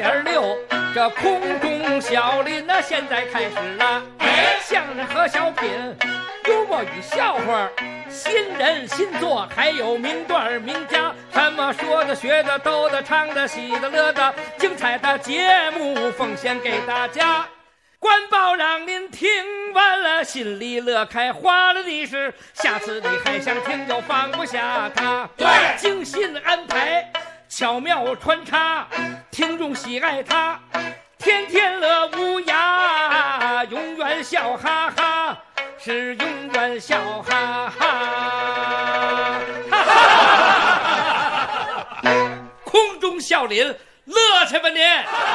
100.6，这空中笑林呢，现在开始了。相声和小品，幽默与笑话，新人新作，还有名段名家，什么说的、学的、逗的、唱的、喜的、乐的，精彩的节目奉献给大家。官报让您听完了心里乐开花了的是，下次你还想听就放不下它。对，精心安排，巧妙穿插，听众喜爱它，天天乐无涯，永远笑哈哈，是永远笑哈哈。空中笑林，乐去吧您！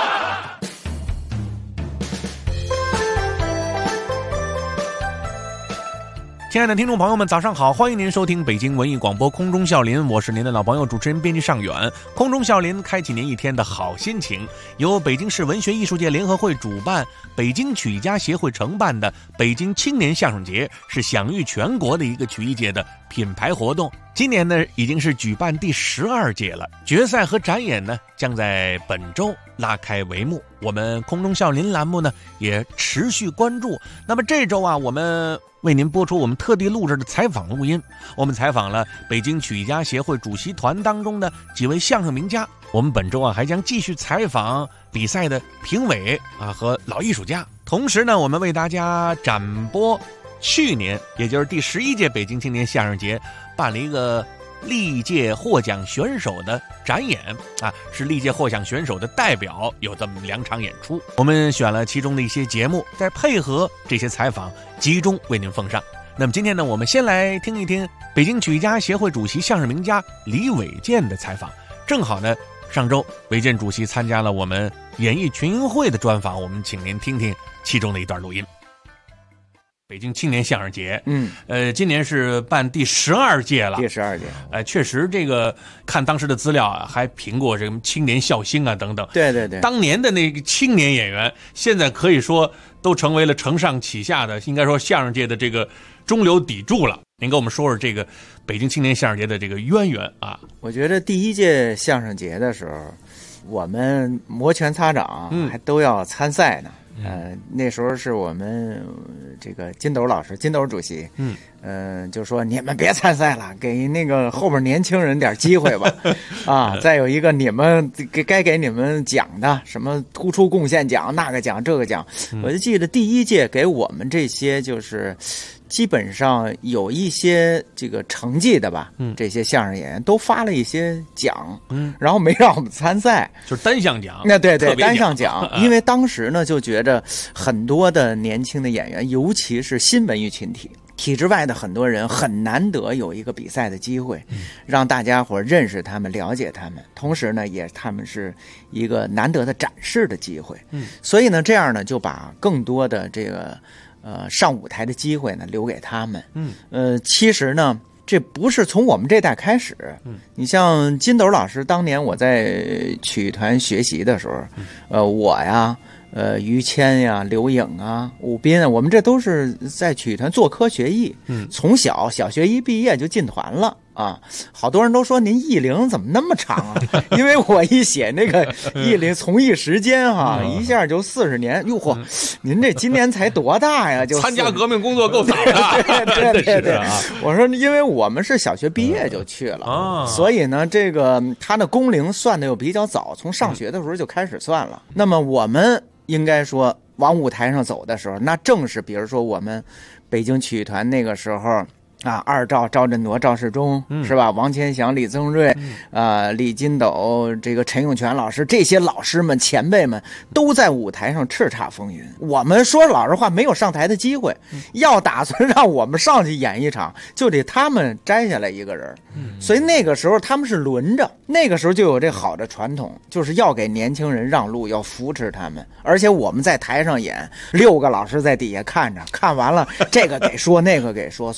亲爱的听众朋友们，早上好！欢迎您收听北京文艺广播空中笑林，我是您的老朋友主持人编辑尚远。空中笑林开启您一天的好心情，由北京市文学艺术界联合会主办，北京曲艺家协会承办的北京青年相声节，是享誉全国的一个曲艺界的品牌活动。今年呢，已经是举办第12届了，决赛和展演呢将在本周拉开帷幕。我们空中笑林栏目呢也持续关注。那么这周啊，我们为您播出我们特地录制的采访录音。我们采访了北京曲艺家协会主席团当中的几位相声名家。我们本周啊还将继续采访比赛的评委啊和老艺术家。同时呢，我们为大家展播去年也就是第11届北京青年相声节办了一个历届获奖选手的展演啊，是历届获奖选手的代表有这么2场演出，我们选了其中的一些节目，再配合这些采访集中为您奉上。那么今天呢，我们先来听一听北京曲艺家协会主席相声名家李伟健的采访。正好呢，上周伟健主席参加了我们演艺群英会的专访，我们请您听听其中的一段录音。北京青年相声节，今年是办第12届了。第12届，确实这个看当时的资料啊，还评过这个青年笑星啊等等。对对对，当年的那个青年演员，现在可以说都成为了承上启下的，应该说相声界的这个中流砥柱了。您跟我们说说这个北京青年相声节的这个渊源啊？ 我觉得第1届相声节的时候，我们摩拳擦掌，还都要参赛呢。那时候是我们这个金斗老师，金斗主席，就说你们别参赛了，给那个后边年轻人点机会吧，啊，再有一个你们该给你们奖的，什么突出贡献奖、那个奖、这个奖，我就记得第1届给我们这些就是基本上有一些这个成绩的吧，这些相声演员都发了一些奖，然后没让我们参赛， 就是单项奖。 那对对，单项奖，因为当时呢就觉着很多的年轻的演员，尤其是新文艺群体。体制外的很多人很难得有一个比赛的机会，让大家伙认识他们、了解他们，同时呢，也他们是一个难得的展示的机会。所以呢，这样呢，就把更多的这个上舞台的机会呢留给他们。其实呢，这不是从我们这代开始。你像金斗老师，当年我在曲艺团学习的时候，我呀。于谦呀、刘颖啊、武斌啊，我们这都是在曲艺团做科学艺，从小学一毕业就进团了啊。好多人都说您艺龄怎么那么长啊？因为我一写那个艺龄从艺时间哈，一下就40年。哟嚯，您这今年才多大呀？就参加革命工作够早的。 对，我说因为我们是小学毕业就去了，所以呢，这个他的工龄算的又比较早，从上学的时候就开始算了。那么我们应该说往舞台上走的时候，那正是比如说我们北京曲艺团那个时候啊，二赵赵振铎、赵世忠，是吧？王千祥、李增瑞，李金斗，这个陈永泉老师，这些老师们、前辈们都在舞台上叱咤风云。我们说老实话，没有上台的机会，要打算让我们上去演一场，就得他们摘下来一个人。所以那个时候他们是轮着，那个时候就有这好的传统，就是要给年轻人让路，要扶持他们。而且我们在台上演，6个老师在底下看着，看完了这个给说，那个给说，所以我们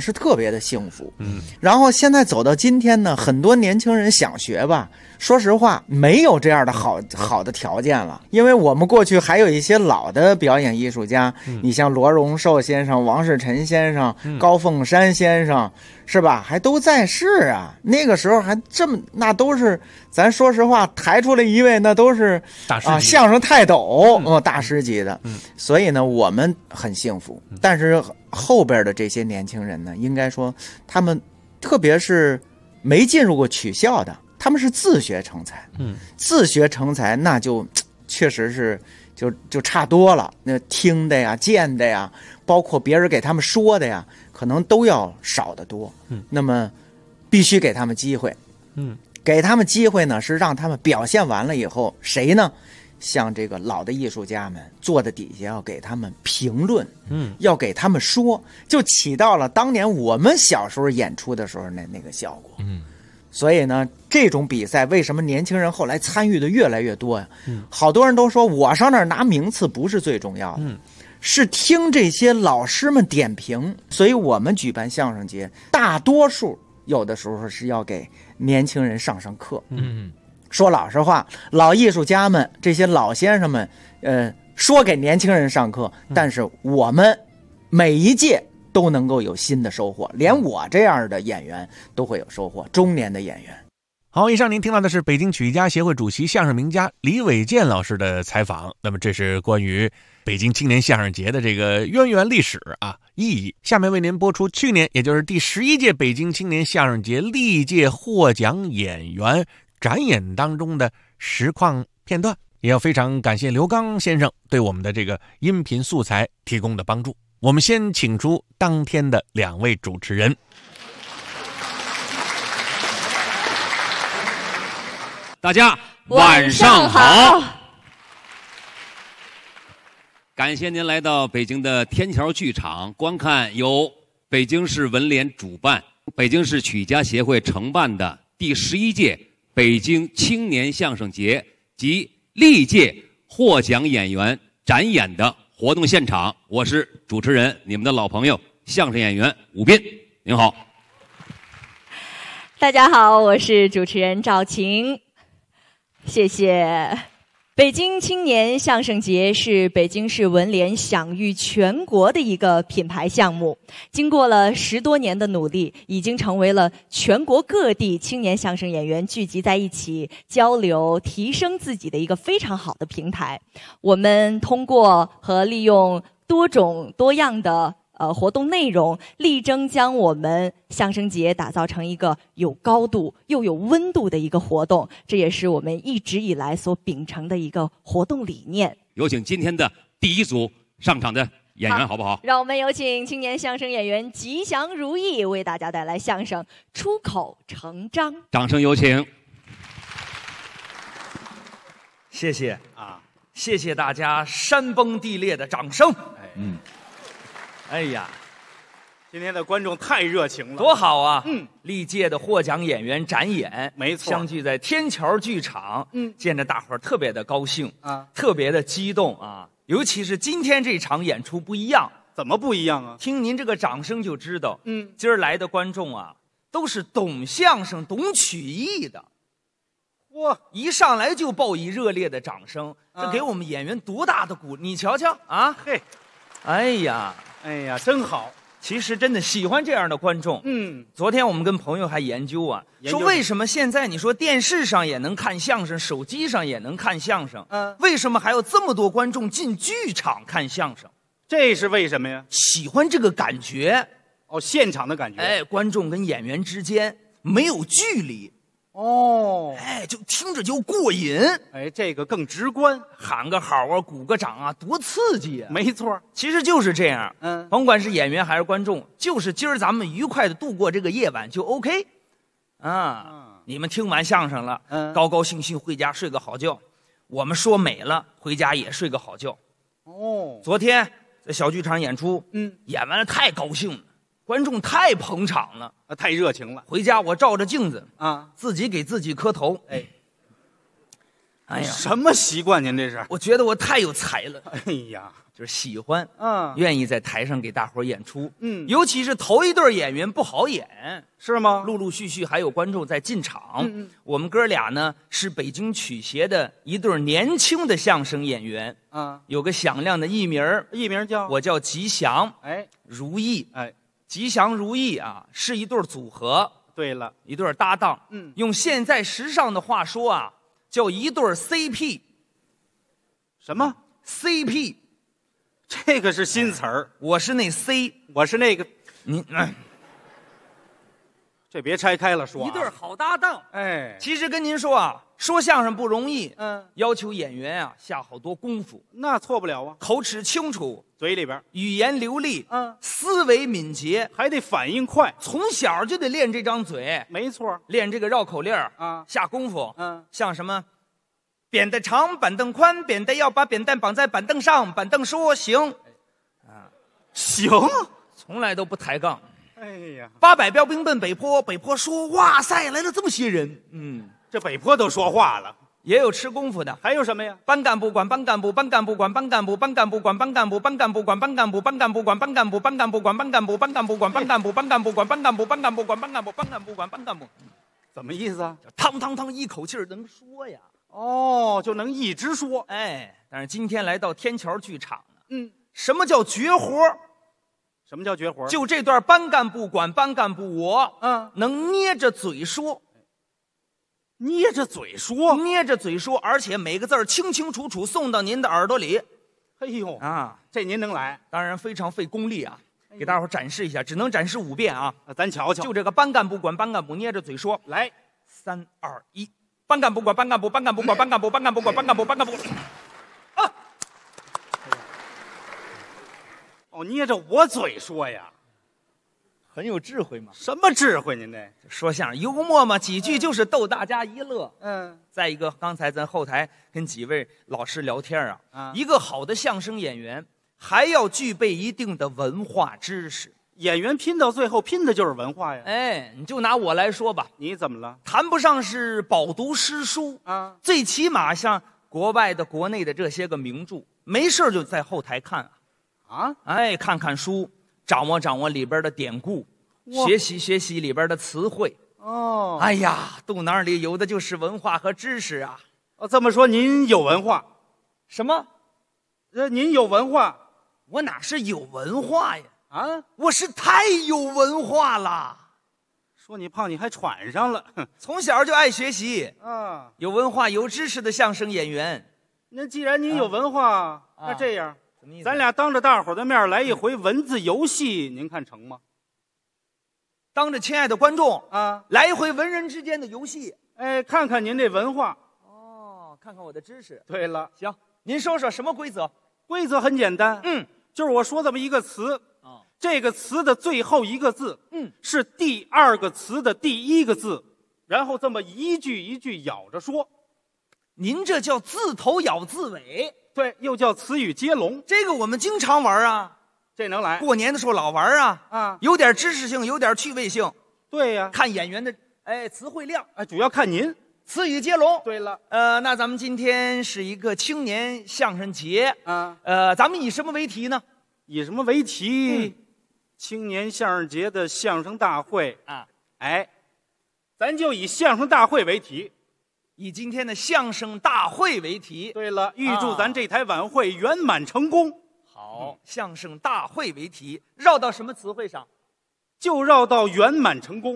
是特别的幸福。然后现在走到今天呢，很多年轻人想学吧，说实话没有这样的好的条件了，因为我们过去还有一些老的表演艺术家，你像罗荣寿先生、王世臣先生、高凤山先生，是吧？还都在世啊。那个时候还这么，那都是咱说实话，抬出来一位那都是大师级相声泰斗大师级的。所以呢，我们很幸福。但是后边的这些年轻人呢，应该说他们特别是没进入过曲校的，他们是自学成才。自学成才那就确实是就差多了。那听的呀、见的呀，包括别人给他们说的呀，可能都要少得多。那么必须给他们机会。给他们机会呢，是让他们表现完了以后，谁呢？像这个老的艺术家们坐在底下要给他们评论，要给他们说，就起到了当年我们小时候演出的时候那个效果。所以呢，这种比赛为什么年轻人后来参与的越来越多呀？好多人都说我上那儿拿名次不是最重要的，是听这些老师们点评。所以我们举办相声节，大多数有的时候是要给年轻人上课。说老实话，老艺术家们这些老先生们，说给年轻人上课，但是我们每一届都能够有新的收获，连我这样的演员都会有收获，中年的演员。 好，以上您听到的是北京曲艺家协会主席、相声名家李伟健老师的采访。那么这是关于北京青年相声节的这个渊源历史意义。下面为您播出去年，也就是第11届北京青年相声节历届获奖演员展演当中的实况片段。也要非常感谢刘刚先生对我们的这个音频素材提供的帮助。我们先请出当天的2位主持人。 大家晚上好，感谢您来到北京的天桥剧场观看由北京市文联主办、北京市曲艺家协会承办的第11届北京青年相声节及历届获奖演员展演的活动现场。我是主持人，你们的老朋友相声演员武斌。您好。 大家好，我是主持人赵晴。谢谢。北京青年相声节是北京市文联享誉全国的一个品牌项目，经过了10多年的努力，已经成为了全国各地青年相声演员聚集在一起交流、提升自己的一个非常好的平台。我们通过和利用多种多样的活动内容，力争将我们相声节打造成一个有高度又有温度的一个活动，这也是我们一直以来所秉承的一个活动理念。 有请今天的第一组上场的演员，好不好？ 让我们有请青年相声演员吉祥如意为大家带来相声《出口成章》。 掌声有请。 谢谢谢谢大家山崩地裂的掌声。哎呀， 今天的观众太热情了， 多好啊！历届的获奖演员展演， 没错， 相聚在天桥剧场，见着大伙儿特别的高兴特别的激动尤其是今天这场演出不一样。 怎么不一样啊？ 听您这个掌声就知道，今儿来的观众都是懂相声、懂曲艺的。 哇， 一上来就报以热烈的掌声，这给我们演员多大的鼓励！你瞧瞧嘿， 哎呀， 真好。 其实真的喜欢这样的观众。昨天我们跟朋友还研究说为什么现在你说电视上也能看相声，手机上也能看相声，为什么还有这么多观众进剧场看相声？ 这是为什么呀？ 喜欢这个感觉。 现场的感觉。 观众跟演员之间没有距离。就听着就过瘾。 这个更直观， 喊个好鼓个掌多刺激没错， 其实就是这样。甭管是演员还是观众，就是今儿咱们愉快的度过这个夜晚就 OK。你们听完相声了，高高兴兴回家睡个好觉。我们说美了，回家也睡个好觉。昨天在小剧场演出，演完了太高兴了。观众太捧场了， 太热情了。 回家我照着镜子自己给自己磕头。 哎呀， 什么习惯？您这是？ 我觉得我太有才了。 哎呀， 就是喜欢， 愿意在台上给大伙儿演出， 尤其是头一对演员不好演， 是吗？ 陆陆续续还有观众在进场。我们哥俩呢是北京曲协的一对年轻的相声演员，有个响亮的艺名， 叫我叫吉祥，如意，吉祥如意啊，是一对组合。 对了， 一对搭档，用现在时尚的话说啊，叫一对 CP。 什么 CP？ 这个是新词儿。 我是那 C， 我是那个。 您， 这别拆开了说。 一对好搭档。其实跟您说啊，说相声不容易，要求演员啊下好多功夫。 那错不了啊， 口齿清楚， 嘴里边语言流利，思维敏捷， 还得反应快， 从小就得练这张嘴。 没错， 练这个绕口令下功夫。像什么？扁担长，板凳宽，扁担要把扁担绑在板凳上，板凳说行， 行， 从来都不抬杠。 哎呀 ，800标兵奔北坡，北坡说哇塞，来了这么些人。 这北坡都说话了。 也有吃功夫的， 还有什么呀？ 班干部管班干部，班干部管班干部，班干部管班干部，班干部管班干部，班干部管班干部，班干部管班干部，班干部管班干部，班干部管班干部，班干部管班干部，班干部管班干部。 怎么意思啊？ 汤汤汤，一口气儿能说呀。 就能一直说。 但是今天来到天桥剧场呢，什么叫绝活？ 什么叫绝活？ 就这段班干部管班干部，我能捏着嘴说， 捏着嘴说， 捏着嘴说，而且每个字儿清清楚楚送到您的耳朵里。 哎呦啊， 这您能来？ 当然非常费功力啊，给大伙儿展示一下，只能展示5遍啊。 咱瞧瞧， 就这个班干部管班干部，捏着嘴说， 来 ，3、2、1。班干部管班干部，班干部管班干部，班干部管班干部，班干部。 捏着我嘴说呀， 很有智慧嘛。 什么智慧？您这说相声幽默嘛，几句就是逗大家一乐。再一个，刚才咱后台跟几位老师聊天啊，一个好的相声演员还要具备一定的文化知识。 演员拼到最后拼的就是文化呀。 你就拿我来说吧， 你怎么了？ 谈不上是饱读诗书最起码像国外的、国内的这些个名著，没事就在后台看看看书，掌握掌握里边的典故，学习学习里边的词汇。哎呀，肚腩里有的就是文化和知识啊。 这么说您有文化？ 什么？ 您有文化？ 我哪是有文化呀？我是太有文化了。 说你胖，你还喘上了。 从小就爱学习有文化有知识的相声演员。 那既然您有文化，那这样， 什么意思？ 咱俩当着大伙的面来一回文字游戏，您看成吗？ 当着亲爱的观众来一回文人之间的游戏。 看看您这文化。 看看我的知识。 对了， 行，您说说什么规则？ 规则很简单，就是我说这么一个词。这个词的最后一个字，是第2个词的第1个字，然后这么一句一句咬着说。 您这叫字头咬字尾。 对，又叫词语接龙。 这个我们经常玩啊， 这能来。 过年的时候老玩啊，有点知识性，有点趣味性。 对呀， 看演员的词汇量， 主要看您。 词语接龙。 对了， 那咱们今天是一个青年相声节咱们以什么为题呢？ 以什么为题？青年相声节的相声大会咱就以相声大会为题， 以今天的相声大会为题。 对了，预祝咱这台晚会圆满成功。 好，相声大会为题，绕到什么词汇上？ 就绕到圆满成功。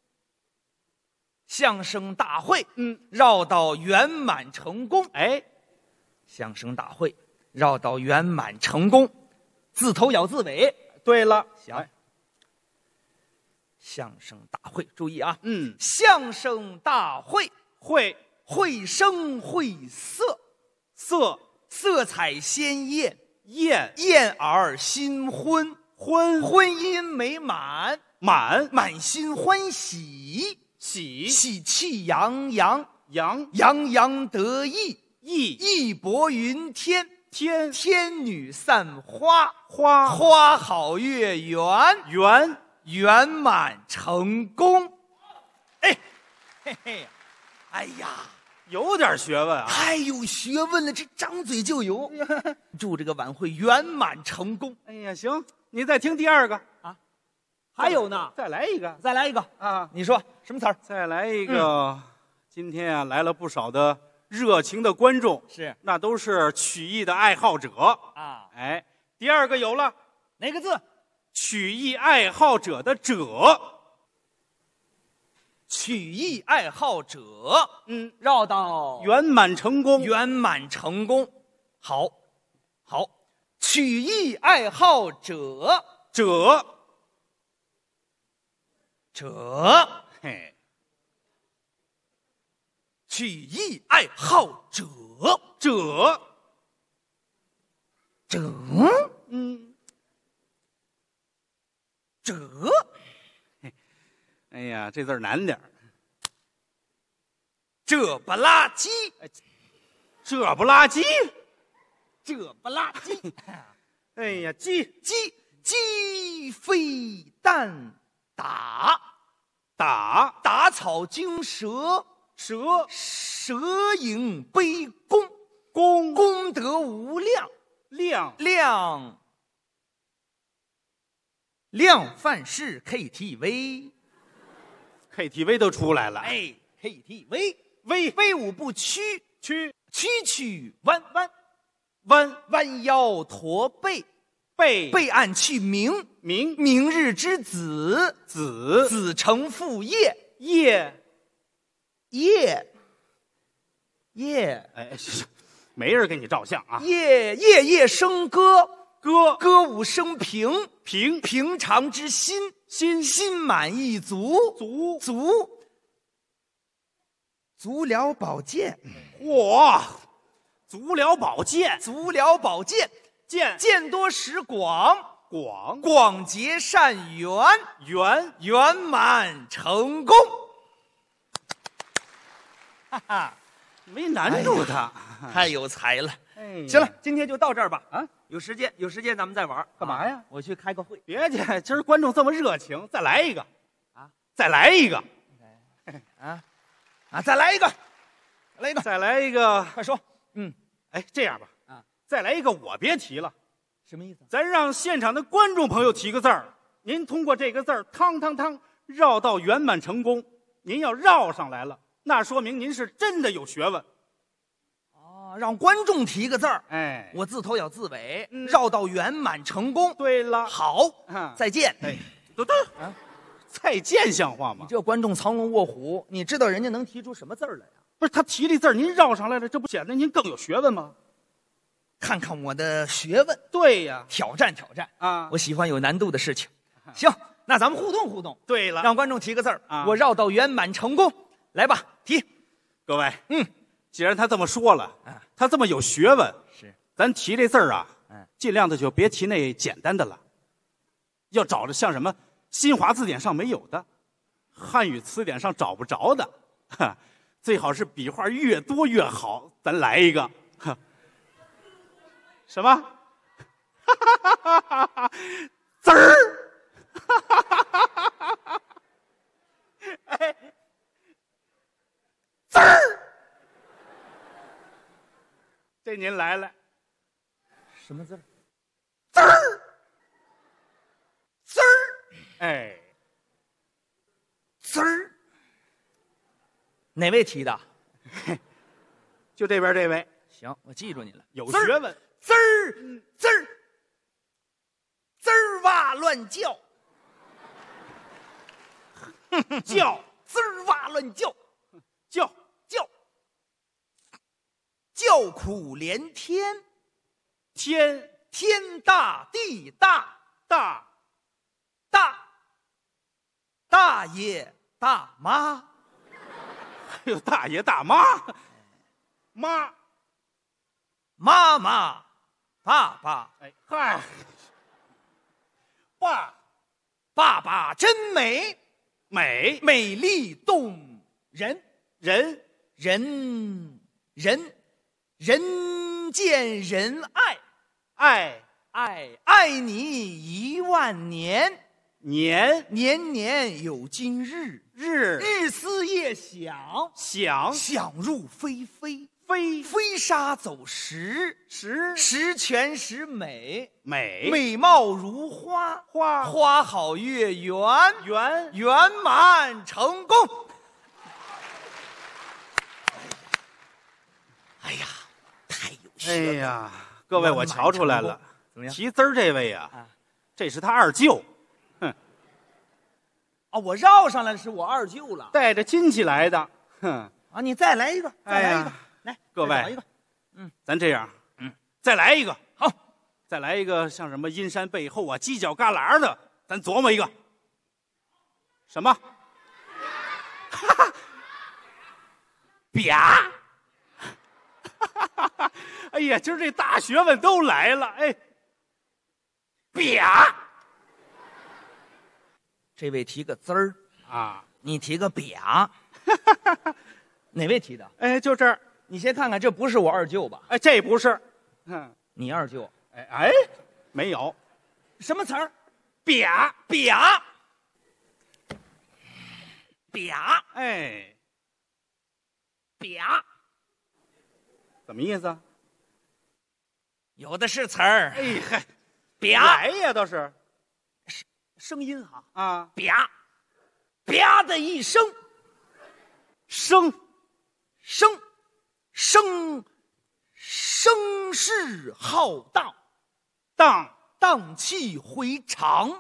相声大会，绕到圆满成功。相声大会绕到圆满成功，字头咬字尾。 对了， 行。相声大会，注意啊，相声大会，绘声绘色，色彩鲜艳，艳而新婚，婚姻美满，满心欢喜，喜气洋洋，洋洋得意，义薄云天，天女散花，花好月圆，圆满成功。哎呀， 有点学问啊， 太有学问了，这张嘴就有。祝这个晚会圆满成功。 哎呀，行，你再听第二个啊，还有呢， 再来一个， 再来一个啊！ 你说什么词儿？ 再来一个。今天啊，来了不少的热情的观众， 是， 那都是曲艺的爱好者啊。 哎，第二个有了， 哪个字？ 曲艺爱好者的者。 曲艺爱好者，绕到圆满成功， 圆满成功。好，好，曲艺爱好者， 者，嘿， 曲艺爱好者， 者，哎呀，这字儿难点儿。 这不拉几， 这不拉几， 这不拉几。 哎呀， 鸡飞蛋打，打草惊蛇，蛇影杯弓，功德无量，量范式 KTV 都出来了。 哎 ，KTV 威武不屈，曲弯弯腰驼背，背岸去明日之子，子承父业， 哎，没人给你照相啊。 夜笙歌，歌舞升平， 平常之心满意足疗保健。 嚯，足疗保健， 见多识广，广结善缘，圆满成功。哈哈， 没难住他， 太有才了。 哎， 行了，今天就到这儿吧。 啊， 有时间咱们再玩。 干嘛呀？ 我去开个会。 别介，今儿观众这么热情，再来一个啊！再来一个， 再来一个， 再来一个， 快说。 哎，这样吧，再来一个，我别提了。 什么意思？ 咱让现场的观众朋友提个字儿，您通过这个字儿，汤汤汤，绕到圆满成功。您要绕上来了，那说明您是真的有学问。 让观众提个字儿， 哎， 我自头咬自尾，绕到圆满成功。 对了， 好，再见。 哎，再见像话吗？ 你这观众藏龙卧虎，你知道人家能提出什么字儿来呀？ 不是他提这字儿，您绕上来了，这不显得您更有学问吗？ 看看我的学问。 对呀， 挑战啊！ 我喜欢有难度的事情。行，那咱们互动。 对了， 让观众提个字儿啊， 我绕到圆满成功。来吧，提。 各位，既然他这么说了，他这么有学问， 是， 咱提这字儿啊，尽量的就别提那简单的了，要找着像什么新华字典上没有的，汉语词典上找不着的，最好是笔画越多越好。咱来一个，什么？滋儿，哎，滋儿。这您来了， 什么字？ 滋儿，哎， 滋儿。哪位提的？ 就这边这位。 行，我记住你了， 有学问。 滋儿哇乱叫， 叫滋儿哇乱叫，叫苦连天，天大地大，大爷大妈， 还有大爷大妈，妈妈爸爸， 哎嗨， 爸爸真美，美丽动人，人见人爱，爱你1万年， 年年有今日，日思夜想，想入非非，飞沙走石，十全十美，美貌如花，花好月圆，圆满成功。哎呀，太有趣了！ 哎呀，各位，我瞧出来了， 怎么样？ 提字儿这位啊，这是他二舅。 啊，我绕上来的是我二舅了， 带着亲戚来的。哼啊，你再来一个，再来一个，来， 各位， 找一个， 咱这样，再来一个， 好， 再来一个，像什么阴山背后啊、犄角旮旯的，咱琢磨一个，什么？ 啪！ 哎呀，今儿这大学问都来了，哎， 啪！这位提个滋儿啊， 你提个啪，哪位提的？ 哎，就这儿， 你先看看，这不是我二舅吧？ 哎，这不是， 你二舅？ 哎，没有， 什么词儿？ 啪， 啪，啪， 哎， 啪， 怎么意思啊？ 有的是词儿。 哎嗨， 啪来呀，倒是声音哈啊， 啪，啪的一声，声势浩荡，荡气回肠，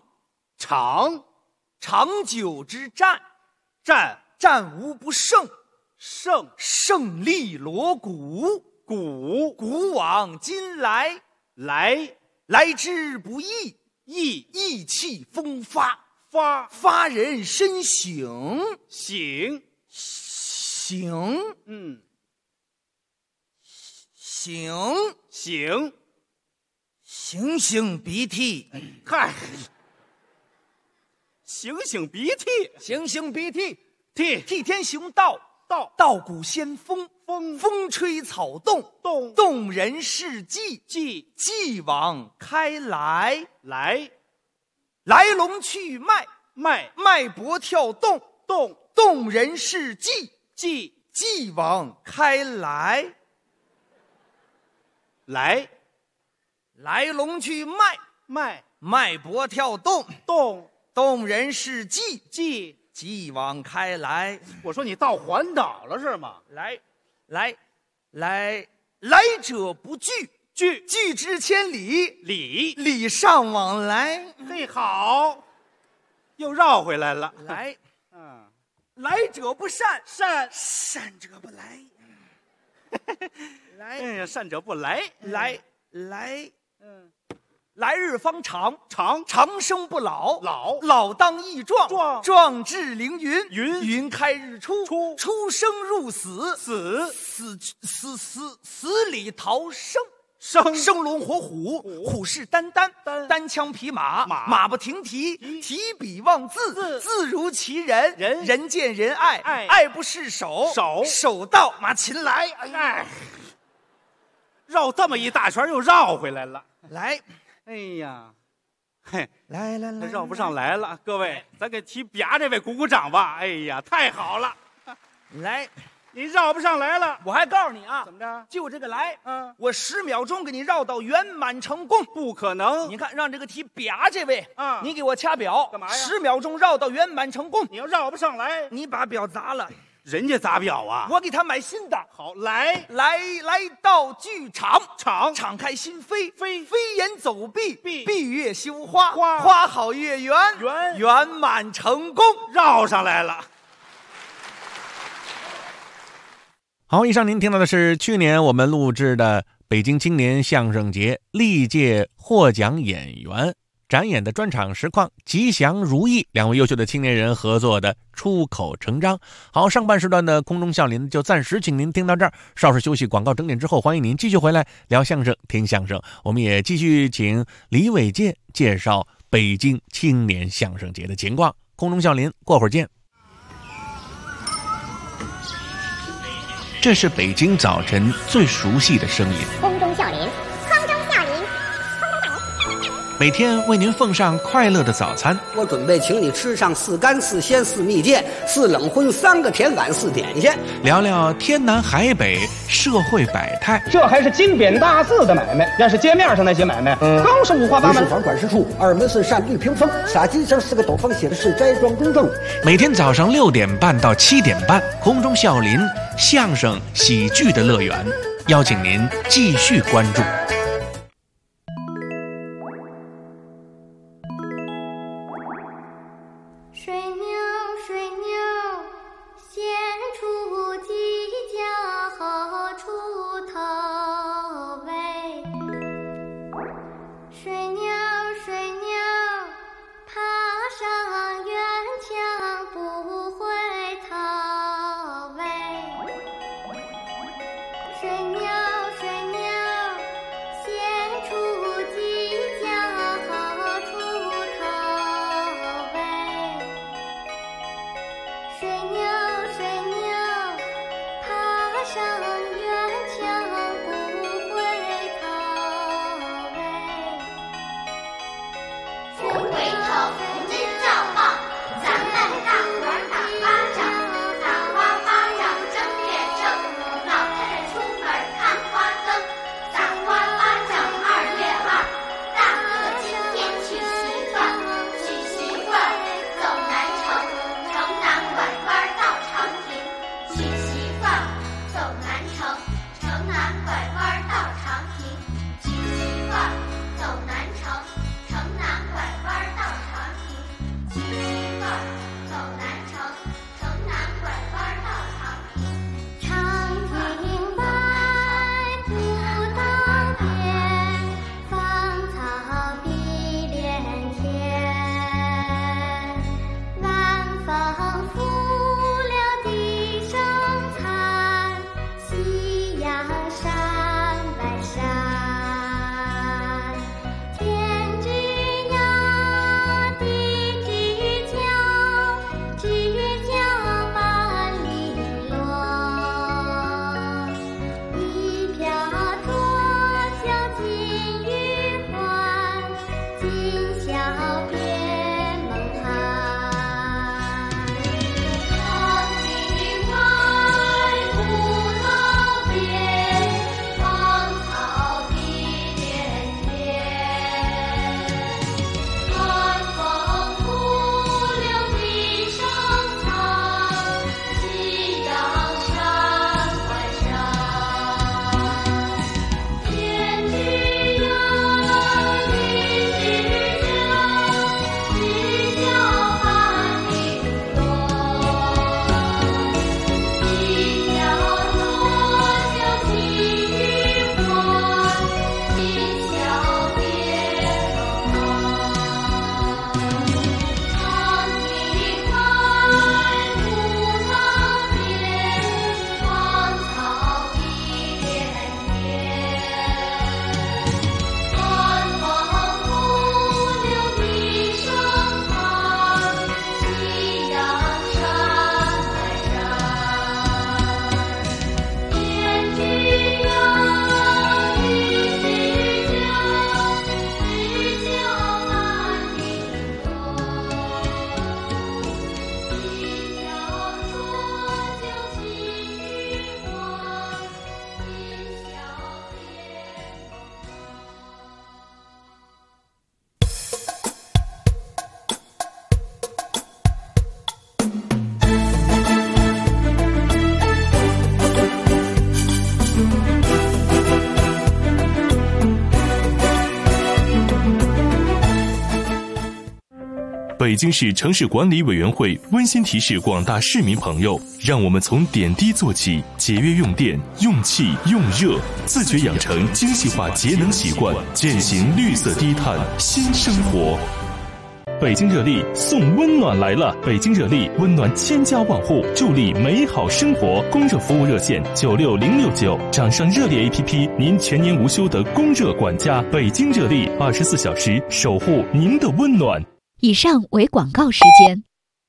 长久之战，战无不胜，胜利锣鼓，古往今来，来之不易，意气风发，发人深省，醒鼻涕， 嗨，醒鼻涕， 替天行道，道骨先锋，风吹草动，动人事迹，继往开来，来龙去脉，脉搏跳动，动人事迹，继往开来，来龙去脉，脉搏跳动，动人事迹，继往开来。 我说你到环岛了是吗？ 来者不拒，拒之千里，礼尚往来。 嘿，好，又绕回来了。 来者不善，善者不来。 哎呀，善者不来， 来日方长，长生不老， 老当益壮，壮志凌云，云开日出，出生入死，死里逃生，生龙活虎，虎视眈眈，单枪匹马，马不停蹄，提笔忘字，字如其人，人见人爱，爱不释手，手到马擒来。哎， 绕这么一大圈又绕回来了。 来， 哎呀，嘿， 来， 绕不上来了。各位，咱给提啪这位鼓鼓掌吧。哎呀，太好了。 来， 你绕不上来了。 我还告诉你啊， 怎么着？ 就这个来，我10秒钟给你绕到圆满成功。 不可能！ 你看，让这个提啪这位，你给我掐表， 干嘛呀 ？10秒钟绕到圆满成功。 你要绕不上来， 你把表砸了， 人家砸表啊！ 我给他买新的。 好，来到剧场， 敞开心扉， 飞檐走壁，闭月羞花， 花好月圆，圆满成功， 绕上来了。 好，以上您听到的是去年我们录制的北京青年相声节历届获奖演员展演的专场实况，吉祥如意2位优秀的青年人合作的出口成章。好，上半时段的空中笑林就暂时请您听到这儿，稍事休息，广告整点之后，欢迎您继续回来聊相声听相声。我们也继续请李伟健介绍北京青年相声节的情况。空中笑林，过会儿见。这是北京早晨最熟悉的声音， 空中笑林，空中笑林，空中笑林。 每天为您奉上快乐的早餐。 我准备请你吃上4干4鲜4蜜饯4冷荤3个甜碗4点心， 聊聊天南海北社会百态。 这还是金匾大字的买卖，要是街面上那些买卖，更是五花八门。 房管事处2门是山绿屏风，杀鸡上4个斗方写的是斋庄公正。 每天早上6点半到7点半，空中笑林相声喜剧的乐园，邀请您继续关注。 水牛水牛，先出犄角后出头尾。水牛水牛，爬上院墙不回头尾。水牛水牛，先出犄角后出头尾。水牛水牛，爬上院墙不回头尾。不回头不知叫报，咱们大伙儿打巴掌，打花巴掌正月正，老太太出门看花灯，打花巴掌2月2，大哥今天娶媳妇儿，娶媳妇儿走南城，城南拐弯到长亭，娶媳妇儿走南城，城南拐弯到长亭，娶媳妇儿走南城，城南拐弯到长亭，娶媳妇儿走南城，城南拐弯到长亭。长亭外，古道边，芳草碧连天。晚风拂柳笛声残，夕阳山外山。天之涯，地之角，知交半零落。一瓢浊酒尽余欢，今宵别梦寒。长亭外，古道边，芳草碧连天。晚风拂柳笛声残，夕阳山外山。天之涯，地之角，知交半零落。一瓢浊酒尽余欢，今宵别梦寒。长亭外，古道边，芳草碧连天。晚风拂柳笛声残，夕阳山外山。天之涯，地之角，知交半零落。一瓢浊酒尽余欢，今宵别梦寒。 北京市城市管理委员会温馨提示广大市民朋友，让我们从点滴做起，节约用电、用气、用热，自觉养成精细化节能习惯，践行绿色低碳新生活。北京热力送温暖来了！北京热力温暖千家万户，助力美好生活。供热服务热线96069，掌上热力 APP， 您全年无休的供热管家。北京热力24小时守护您的温暖。 以上为广告时间。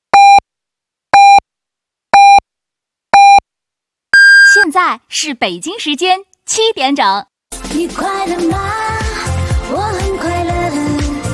现在是北京时间7点整。 你快乐吗？我很快乐。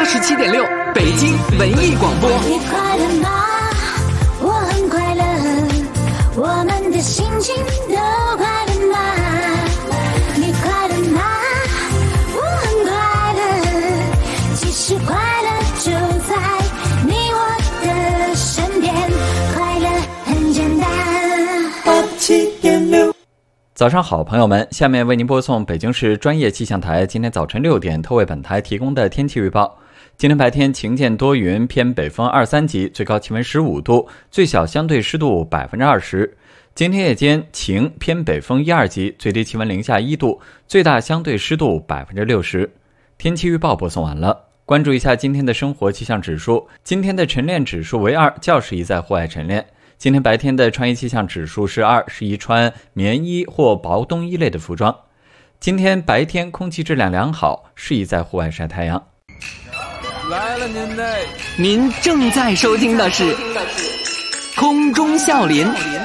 87.6，北京文艺广播。 你快乐吗？我很快乐，我们的心情都快乐吗？你快乐吗？我很快乐，其实快乐就在你我的身边，快乐很简单。87.6。 早上好，朋友们，下面为您播送北京市专业气象台今天早晨6点特为本台提供的天气预报。今天白天晴间多云，偏北风2、3级，最高气温15度，最小相对湿度20%。今天夜间晴，偏北风1、2级，最低气温零下1度，最大相对湿度60%。天气预报播送完了，关注一下今天的生活气象指数。今天的晨练指数为2，较适宜在户外晨练。今天白天的穿衣气象指数是2，适宜穿棉衣或薄冬衣类的服装。今天白天空气质量良好，适宜在户外晒太阳。 来了您正在收听的是空中笑林。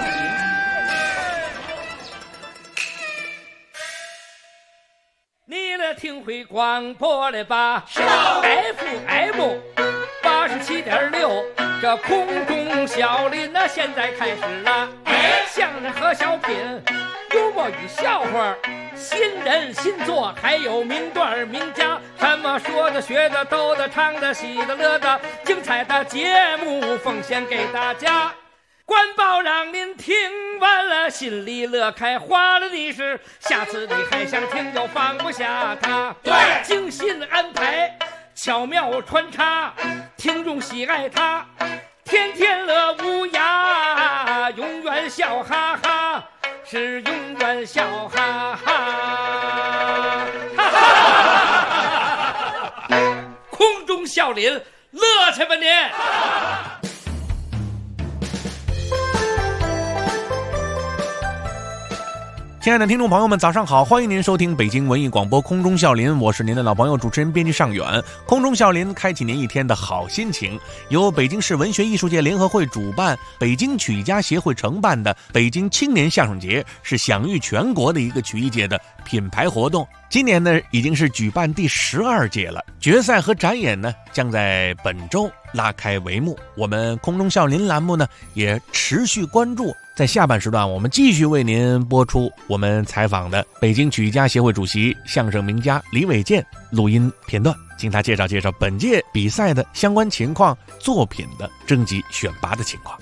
你来听会广播了吧？是的 ，FM 87.6，这空中笑林那现在开始了。相声和小品，幽默与笑话，新人新作，还有名段名家，什么说的、学的、逗的、唱的、喜的、乐的，精彩的节目奉献给大家。官报让您听完了心里乐开花了的是，下次你还想听又放不下它。对，精心安排，巧妙穿插，听众喜爱它，天天乐无涯，永远笑哈哈，是永远笑哈哈。哈哈，空中笑林，乐去吧您！ 亲爱的听众朋友们，早上好！欢迎您收听北京文艺广播空中笑林，我是您的老朋友主持人编辑尚远。空中笑林开启您一天的好心情，由北京市文学艺术界联合会主办，北京曲艺家协会承办的北京青年相声节，是享誉全国的一个曲艺界的品牌活动。今年呢，已经是举办第12届了，决赛和展演呢将在本周拉开帷幕。我们空中笑林栏目呢也持续关注。在下半时段，我们继续为您播出我们采访的北京曲艺家协会主席、相声名家李伟健录音片段，请他介绍介绍本届比赛的相关情况、作品的征集选拔的情况。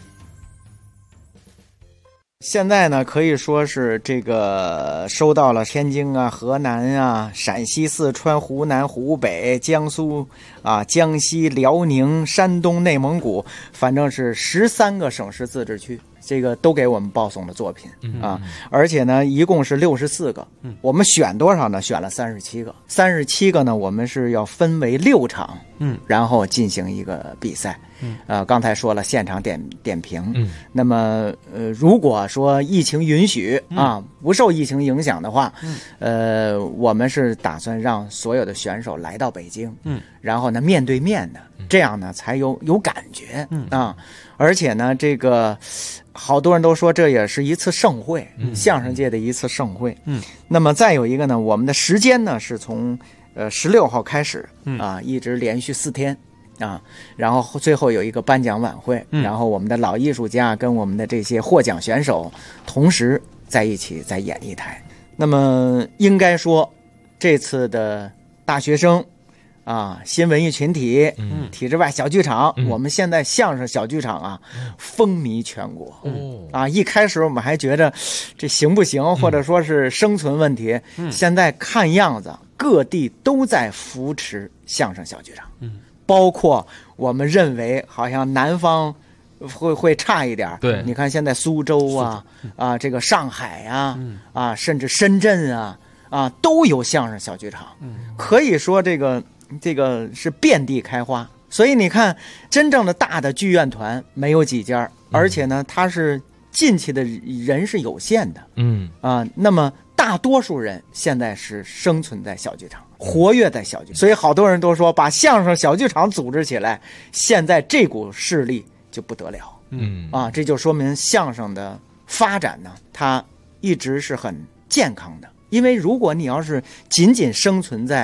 现在呢，可以说是这个收到了天津啊、河南啊、陕西、四川、湖南、湖北、江苏啊、江西、辽宁、山东、内蒙古，反正是13个省市自治区。这个都给我们报送了作品啊，而且呢，一共是64个。我们选多少呢？选了37个。37个呢，我们是要分为6场，然后进行一个比赛。刚才说了现场点评。那么如果说疫情允许啊，不受疫情影响的话，我们是打算让所有的选手来到北京，然后呢面对面的，这样呢才有感觉啊。而且呢，这个好多人都说这也是一次盛会，相声界的一次盛会。那么再有一个呢，我们的时间呢是从16号开始啊，一直连续4天。然后最后有一个颁奖晚会，然后我们的老艺术家跟我们的这些获奖选手同时在一起在演艺台。那么应该说，这次的大学生啊，新文艺群体，体制外小剧场，我们现在相声小剧场啊，风靡全国。一开始我们还觉得这行不行，或者说是生存问题，现在看样子各地都在扶持相声小剧场。包括我们认为好像南方会差一点，对，你看现在苏州啊，这个上海啊，甚至深圳啊，都有相声小剧场，可以说这个是遍地开花。所以你看，真正的大的剧院团没有几家，而且呢，它是进去的人是有限的，那么大多数人现在是生存在小剧场。活跃在小剧场，所以好多人都说把相声小剧场组织起来，现在这股势力就不得了。这就说明相声的发展呢，它一直是很健康的。因为如果你要是仅仅生存在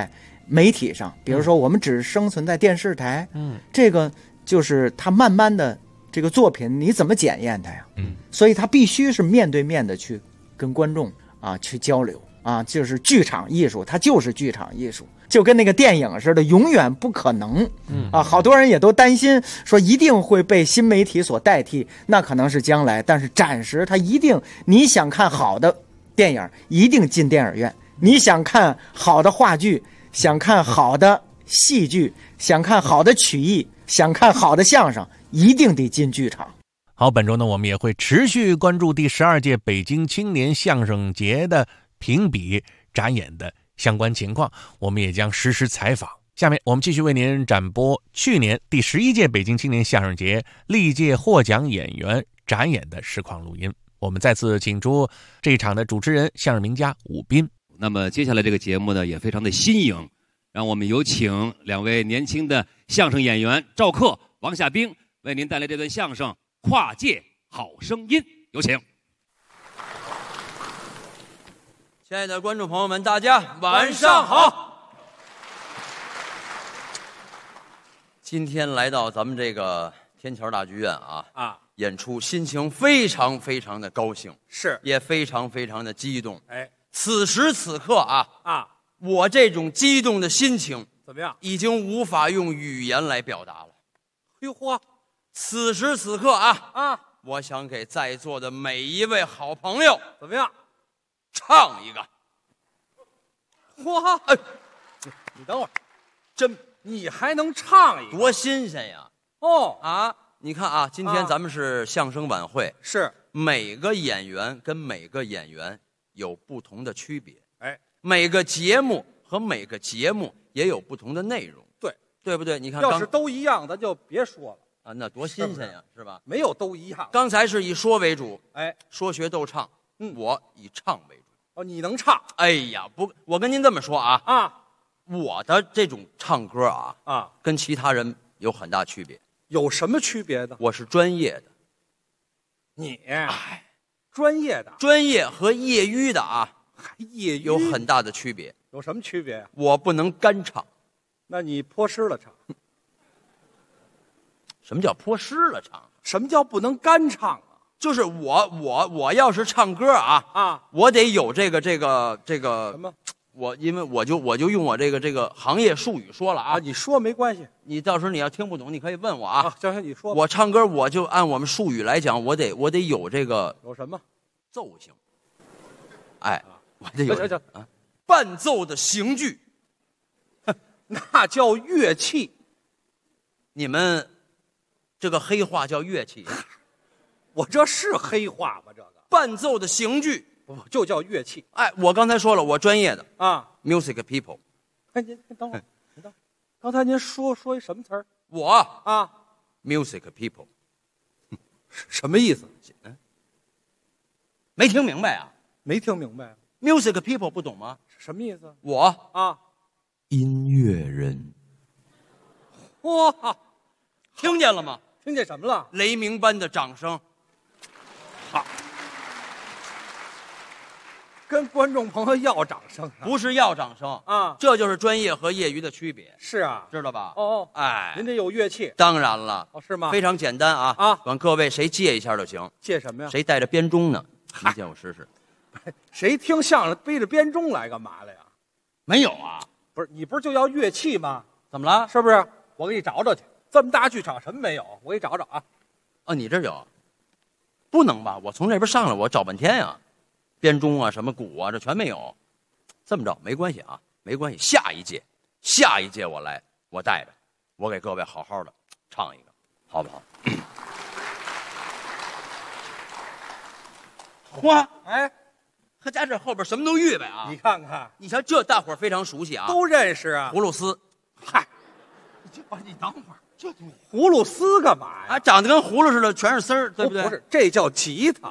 媒体上，比如说我们只生存在电视台，这个就是他慢慢的这个作品你怎么检验它呀？所以他必须是面对面的去跟观众去交流就是剧场艺术，它就是剧场艺术。就跟那个电影似的，永远不可能。好多人也都担心说一定会被新媒体所代替，那可能是将来，但是暂时它一定，你想看好的电影，一定进电影院；你想看好的话剧，想看好的戏剧，想看好的曲艺，想看好的相声，一定得进剧场。 好，本周呢，我们也会持续关注第12届北京青年相声节的评比展演的相关情况，我们也将实时采访。下面我们继续为您展播去年第11届北京青年相声节历届获奖演员展演的实况录音。我们再次请出这一场的主持人，相声名家武斌。 那么接下来这个节目呢，也非常的新颖，让我们有请2位年轻的相声演员赵克、王夏冰为您带来这段相声《跨界好声音》，有请。 亲爱的观众朋友们，大家晚上好！今天来到咱们这个天桥大剧院演出，心情非常非常的高兴， 是， 也非常非常的激动。此时此刻我这种激动的心情怎么样？ 已经无法用语言来表达了。 哟嚯！ 此时此刻我想给在座的每一位好朋友怎么样？ 唱一个。 哇！你等会儿，你还能唱一个， 多新鲜呀！你看今天咱们是相声晚会， 是每个演员跟每个演员有不同的区别，每个节目和每个节目也有不同的内容，对不对？你看， 要是都一样，咱就别说了那多新鲜呀，是吧？ 没有都一样。 刚才是以说为主，说学逗唱，我以唱为主。 你能唱？ 哎呀，不，我跟您这么说我的这种唱歌跟其他人有很大区别。 有什么区别的？ 我是专业的。 你专业的， 专业和业余的业余有很大的区别。 有什么区别？ 我不能干唱。 那你泼湿了唱？ 什么叫泼湿了唱？ 什么叫不能干唱？ 就是我要是唱歌我得有这个什么？因为我就用我这个行业术语说了你说没关系， 你到时候你要听不懂，你可以问我行，你说吧。 我唱歌我就按我们术语来讲，我得有这个有什么奏性，我得有伴奏的刑具， 那叫乐器。 你们这个黑话叫乐器。 我这是黑话吗？这个伴奏的刑具就叫乐器。 我刚才说了，我专业的music people。 您等会儿，刚才您说一什么词儿？ 我music people， 什么意思？ 没听明白没听明白。 music people 不懂吗？ 什么意思？ 我音乐人。 哇， 听见了吗？ 听见什么了？ 雷鸣般的掌声。 好，跟观众朋友要掌声不是要掌声这就是专业和业余的区别。 是知道吧？ 您得有乐器。 当然了。 是吗？ 非常简单管各位谁借一下就行。 借什么呀？ 谁带着编钟呢？你借我试试。 谁听相声背着编钟来干嘛来呀？ 没有不是，你不是就要乐器吗？ 怎么了？ 是不是？我给你找找去。这么大剧场什么没有？我给你找找你这有？不能吧？我从这边上来，我找半天呀，编钟什么鼓这全没有。这么着没关系没关系。下一届我来，我带着，我给各位好好的唱一个，好不好？嚯！他家这后边什么都预备你看看， 你瞧这大伙儿非常熟悉都认识葫芦丝。 你等会儿。这葫芦丝干嘛呀？ 长得跟葫芦似的，全是丝儿，对不对？ 不是，这叫吉他。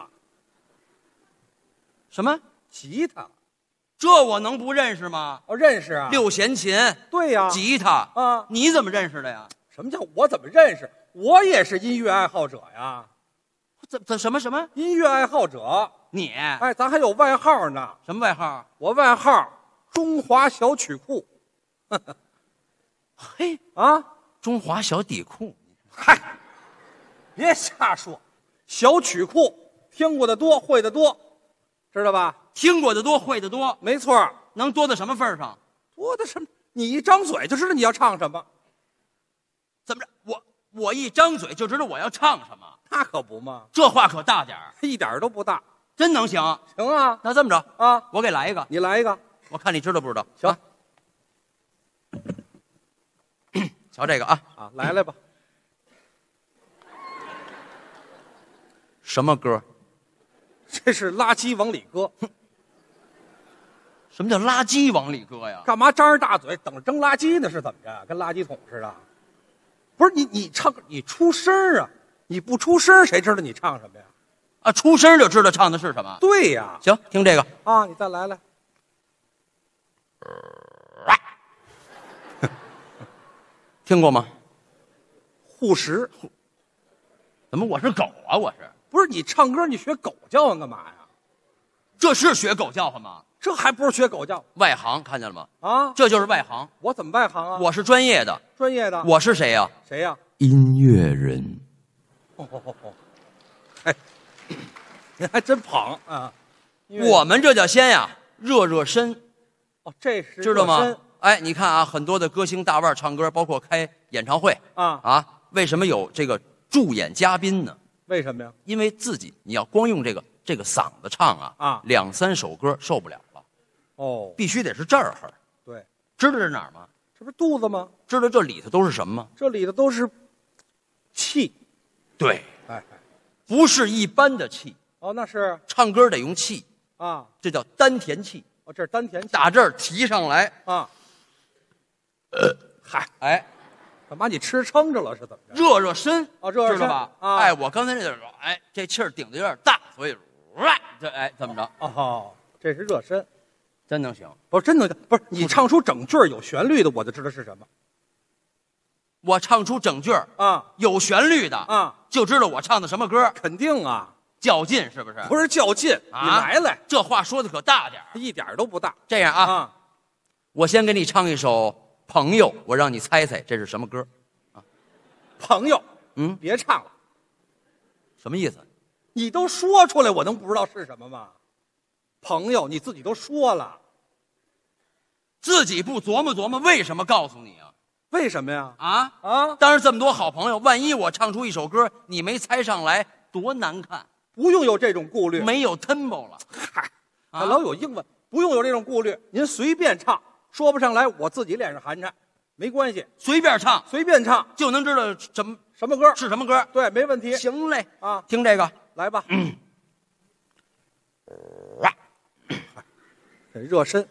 什么吉他？ 这我能不认识吗？ 认识六弦琴。 对呀。 吉他你怎么认识的呀？ 什么叫我怎么认识？我也是音乐爱好者呀。 什么音乐爱好者？ 你咱还有外号呢。 什么外号？ 我外号中华小曲库。 嘿啊， 中华小底裤， 嗨，别瞎说，小曲库听过的多，会的多，知道吧？ 听过的多，会的多， 没错。 能多到什么份儿上？ 多的什么？你一张嘴就知道你要唱什么。 怎么着？我一张嘴就知道我要唱什么？ 那可不嘛， 这话可大点儿， 一点都不大。 真能行？ 行啊， 那这么着啊， 我给来一个， 你来一个， 我看你知道不知道？ 行， 啊瞧这个啊， 来吧。 什么歌？ 这是垃圾往里搁。 什么叫垃圾往里搁呀？ 干嘛张着大嘴等着扔垃圾呢？是怎么着？跟垃圾桶似的？不是你唱，你出声啊！你不出声，谁知道你唱什么呀？ 啊，出声就知道唱的是什么。 对呀。 行，听这个啊，你再来。 听过吗？ 护食。 怎么我是狗啊？我是。 不是你唱歌，你学狗叫唤干嘛呀？ 这是学狗叫唤吗？ 这还不是学狗叫？ 外行看见了吗？ 啊， 这就是外行。 我怎么外行啊？ 我是专业的。 专业的。 我是谁呀？ 谁呀？ 音乐人。 哎，您还真捧啊！ 我们这叫先呀，热身。 哦，这是知道吗？哎，你看啊，很多的歌星大腕唱歌，包括开演唱会啊，为什么有这个助演嘉宾呢？ 为什么呀？ 因为自己你要光用这个嗓子唱啊，2、3首歌受不了了。 哦， 必须得是这儿。 对， 知道这是哪儿吗？ 这不是肚子吗？ 知道这里头都是什么吗？ 这里头都是气。 对，不是一般的气。 哦，那是唱歌得用气啊， 这叫丹田气。 哦，这是丹田气， 打这儿提上来啊。嗨， 哎， 干嘛你吃撑着了是怎么着？ 热身哦，热身知道吧？ 啊， 哎，我刚才那就是说，哎，这气儿顶的有点大，所以这哎怎么着？ 哦，这是热身， 真能行？ 不是真能，不是你唱出整句有旋律的，我就知道是什么。 我唱出整句啊， 有旋律的啊， 就知道我唱的什么歌。 肯定啊， 较劲是不是？ 不是较劲，你来， 这话说的可大点一点都不大。 这样啊，我先给你唱一首《朋友》，我让你猜猜这是什么歌啊？ 朋友，别唱了， 什么意思？ 你都说出来，我能不知道是什么吗？朋友，你自己都说了， 自己不琢磨琢磨，为什么告诉你啊？ 为什么呀？ 啊！当然这么多好朋友，万一我唱出一首歌你没猜上来，多难看！ 不用有这种顾虑， 没有 tempo 了。 嗨，还老有英文，不用有这种顾虑，您随便唱，说不上来我自己脸上寒碜，没关系， 随便唱， 随便唱就能知道什么歌是什么歌。 对，没问题。 行嘞， 啊， 听这个， 来吧。热身。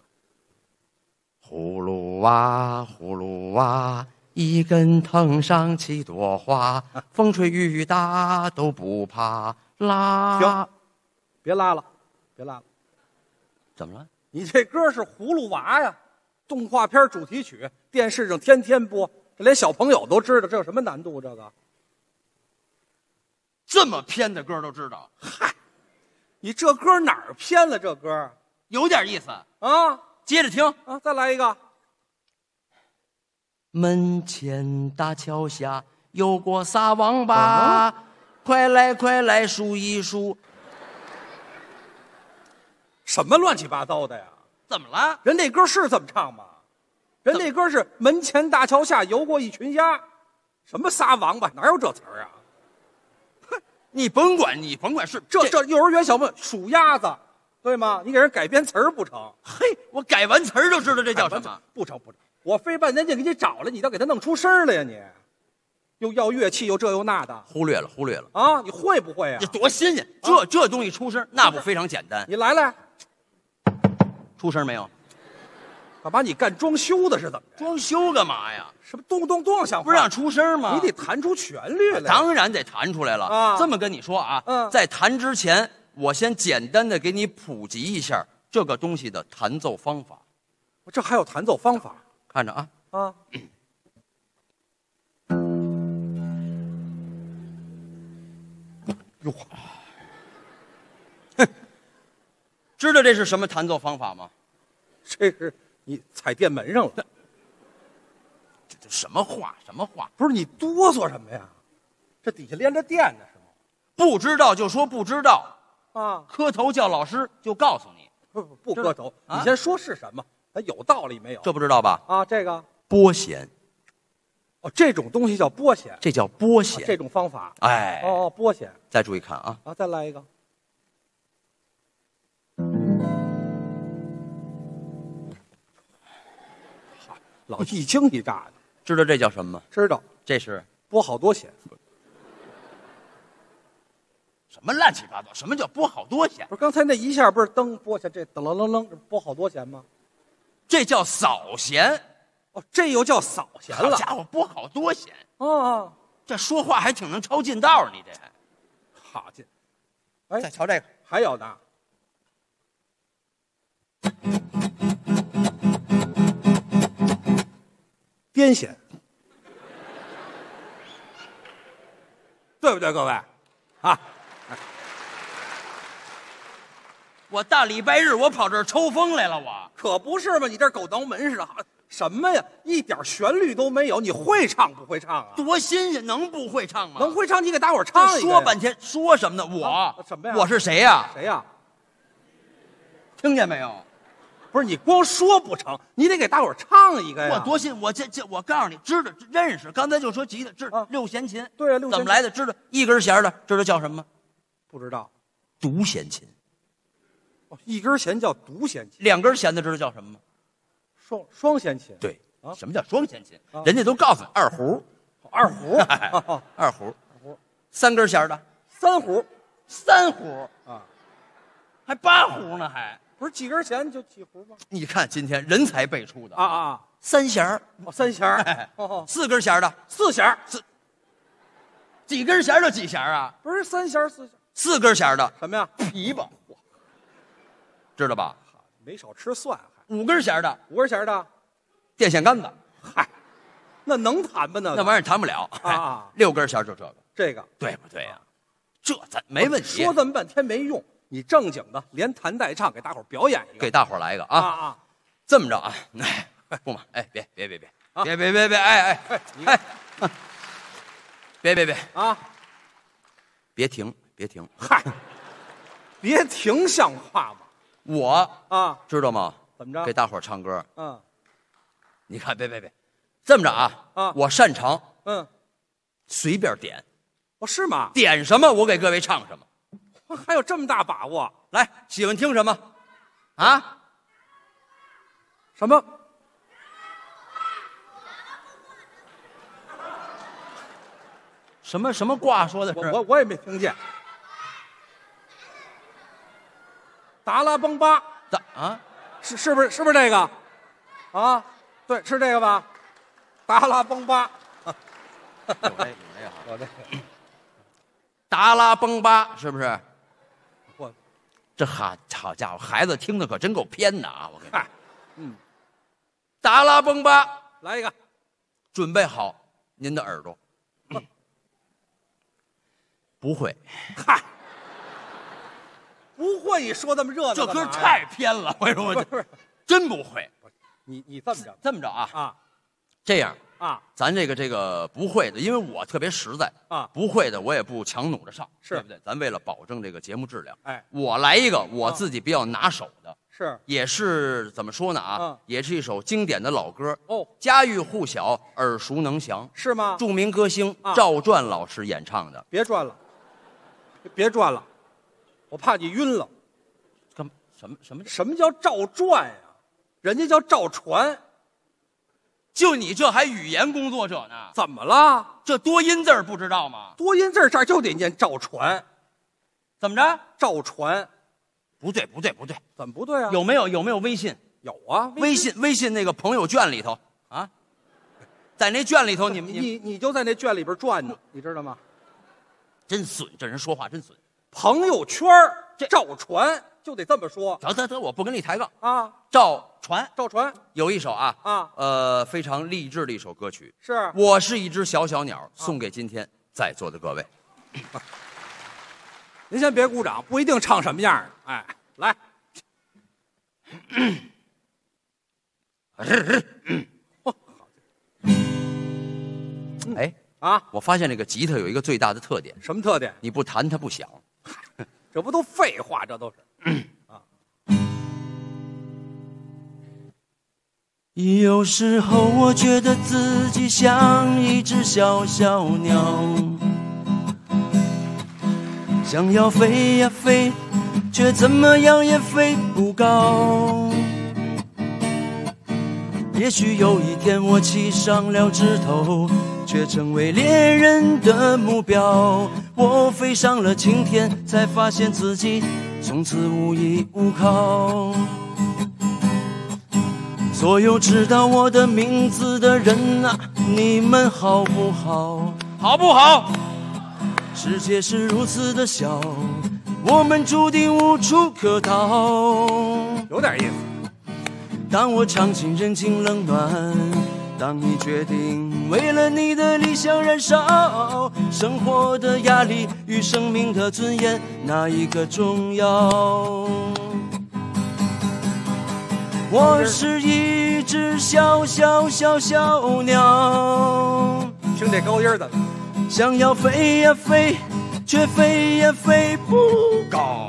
葫芦娃，葫芦娃，一根藤上7朵花，风吹雨打都不怕拉。 行，别拉了，别拉了。 怎么了？ 你这歌是葫芦娃呀，动画片主题曲，电视上天天播，这连小朋友都知道，这有什么难度？这个这么偏的歌都知道？ 嗨，你这歌哪儿偏了？这歌有点意思啊。 接着听啊，再来一个。 门前大桥下有过仨王八，快来快来数一数。 什么乱七八糟的呀？ 怎么了？ 人那歌是这么唱吗？人那歌是门前大桥下游过一群鸭，什么仨王八？哪有这词儿啊？ 哼，你甭管是这幼儿园小朋友数鸭子。对吗？你给人改编词儿不成？ 嘿，我改完词儿就知道这叫什么。 不成，我费半天劲给你找来，你倒给他弄出声了呀你！又要乐器，又这又那的， 忽略了啊！你会不会啊？ 这多新鲜！这东西出声，那不非常简单？ 你来， 出声没有？ 干嘛？你干装修的是怎么着？ 装修干嘛呀？ 什么咚咚咚响？ 不是让出声吗？ 你得弹出旋律来。 当然得弹出来了啊！这么跟你说啊，在弹之前。我先简单的给你普及一下这个东西的弹奏方法。 这还有弹奏方法？ 看着啊啊！ 哟， 知道这是什么弹奏方法吗？ 这是你踩电门上了。 这什么话？什么话？ 不是你哆嗦什么呀？这底下连着电呢是吗？ 不知道就说不知道啊， 磕头叫老师就告诉你。 不磕头，你先说是什么？它有道理没有？ 这不知道吧？ 啊，这个拨弦。 哦，这种东西叫拨弦， 这叫拨弦， 这种方法。 哎， 哦，拨弦。 再注意看啊！ 啊，再来一个。老一惊一乍的， 知道这叫什么吗？ 知道， 这是拨好多弦。 什么乱七八糟？什么叫拨好多弦？ 不是刚才那一下不是噔拨下，这噔楞楞楞拨好多弦吗？ 这叫扫弦。 哦，这又叫扫弦了。 好家伙，拨好多弦。 哦， 这说话还挺能抄近道，你这还好劲。哎， 再瞧这个， 还有呢。癫痫，对不对，各位？啊， 我大礼拜日我跑这儿抽风来了，我可不是嘛！你这狗挠门似的，什么呀？一点旋律都没有，你会唱不会唱啊？ 多新鲜，能不会唱吗？ 能会唱，你给大伙儿唱一个。 说半天说什么呢？我什么呀？ 我是谁呀？ 谁呀？ 听见没有？ 不是你光说不成，你得给大伙儿唱一个呀！ 我多新，我这我告诉你，知道认识。刚才就说吉他，这六弦琴， 对啊，六弦琴怎么来的？知道一根弦的，知道叫什么？ 不知道。 独弦琴。 哦，一根弦叫独弦琴， 两根弦的知道叫什么吗？ 双弦琴。 对啊，什么叫双弦琴？人家都告诉你二胡， 二胡， 二胡，三根弦的三胡， 三胡啊， 还八胡呢还。 不是几根弦就几胡吗？ 你看今天人才辈出的啊， 三弦儿， 三弦儿， 四根弦的四弦， 几根弦的几弦啊？ 不是三弦四弦， 四根弦的什么呀？ 琵琶，知道吧？ 没少吃蒜， 五根弦的， 五根弦的电线杆子， 嗨，那能弹吗？那玩意儿弹不了啊。 六根弦就这个对不对呀？这咱没问题。 说这么半天没用。你正经的连弹带唱给大伙儿表演一个， 给大伙儿来一个啊！这么着啊，不嘛，哎，别，哎，别啊！ 别停， 嗨，别停，像话吗？ 我啊， 知道吗？ 怎么着？ 给大伙儿唱歌。 嗯， 你看，别，这么着啊！我擅长，随便点。 哦，是吗？ 点什么，我给各位唱什么。 还有这么大把握？ 来，喜欢听什么？啊？ 什么？ 什么卦说的是？ 我也没听见。达拉崩巴啊？ 是不是这个？啊，对，是这个吧？达拉崩巴。 有这个。达拉崩巴是不是？这好家伙，孩子听的可真够偏的啊！我跟你说，达拉崩巴， 来一个， 准备好您的耳朵。不会， 嗨，不会，你说这么热闹， 这歌太偏了。我说我真不会。 你这么着啊，这样啊， 咱这个不会的，因为我特别实在啊， 不会的我也不强弩着上，对不对？咱为了保证这个节目质量， 哎， 我来一个我自己比较拿手的， 是， 也是怎么说呢啊？也是一首经典的老歌哦， 家喻户晓，耳熟能详， 是吗？ 著名歌星赵传老师演唱的。 别转了，我怕你晕了。 干什么叫赵传呀？人家叫赵传。 就你这还语言工作者呢？ 怎么了？ 这多音字不知道吗？ 多音字这儿就得念赵传。 怎么着？ 赵传？ 不对。 怎么不对啊？ 有没有微信？ 有啊， 微信那个朋友圈里头啊，在那卷里头， 你就在那卷里边转呢，你知道吗？ 真损，这人说话真损。 朋友圈这赵传就得这么说。 得，我不跟你抬杠啊。 赵传有一首非常励志的一首歌曲， 是我是一只小小鸟，送给今天在座的各位。 您先别鼓掌，不一定唱什么样的。哎，来。 哎啊，我发现这个吉他有一个最大的特点， 什么特点？ 你不弹它不响。 这不都废话？这都是。 有时候我觉得自己像一只小小鸟，想要飞呀飞，却怎么样也飞不高。也许有一天我栖上了枝头，却成为猎人的目标。我飞上了青天，才发现自己从此无依无靠。所有知道我的名字的人啊，你们好不好？ 好不好？ 世界是如此的小，我们注定无处可逃。 有点意思。 当我尝尽人情冷暖，当你决定为了你的理想燃烧，生活的压力与生命的尊严，哪一个重要？我是一只小小小小鸟， 听这高音的， 想要飞呀飞，却飞也飞不高。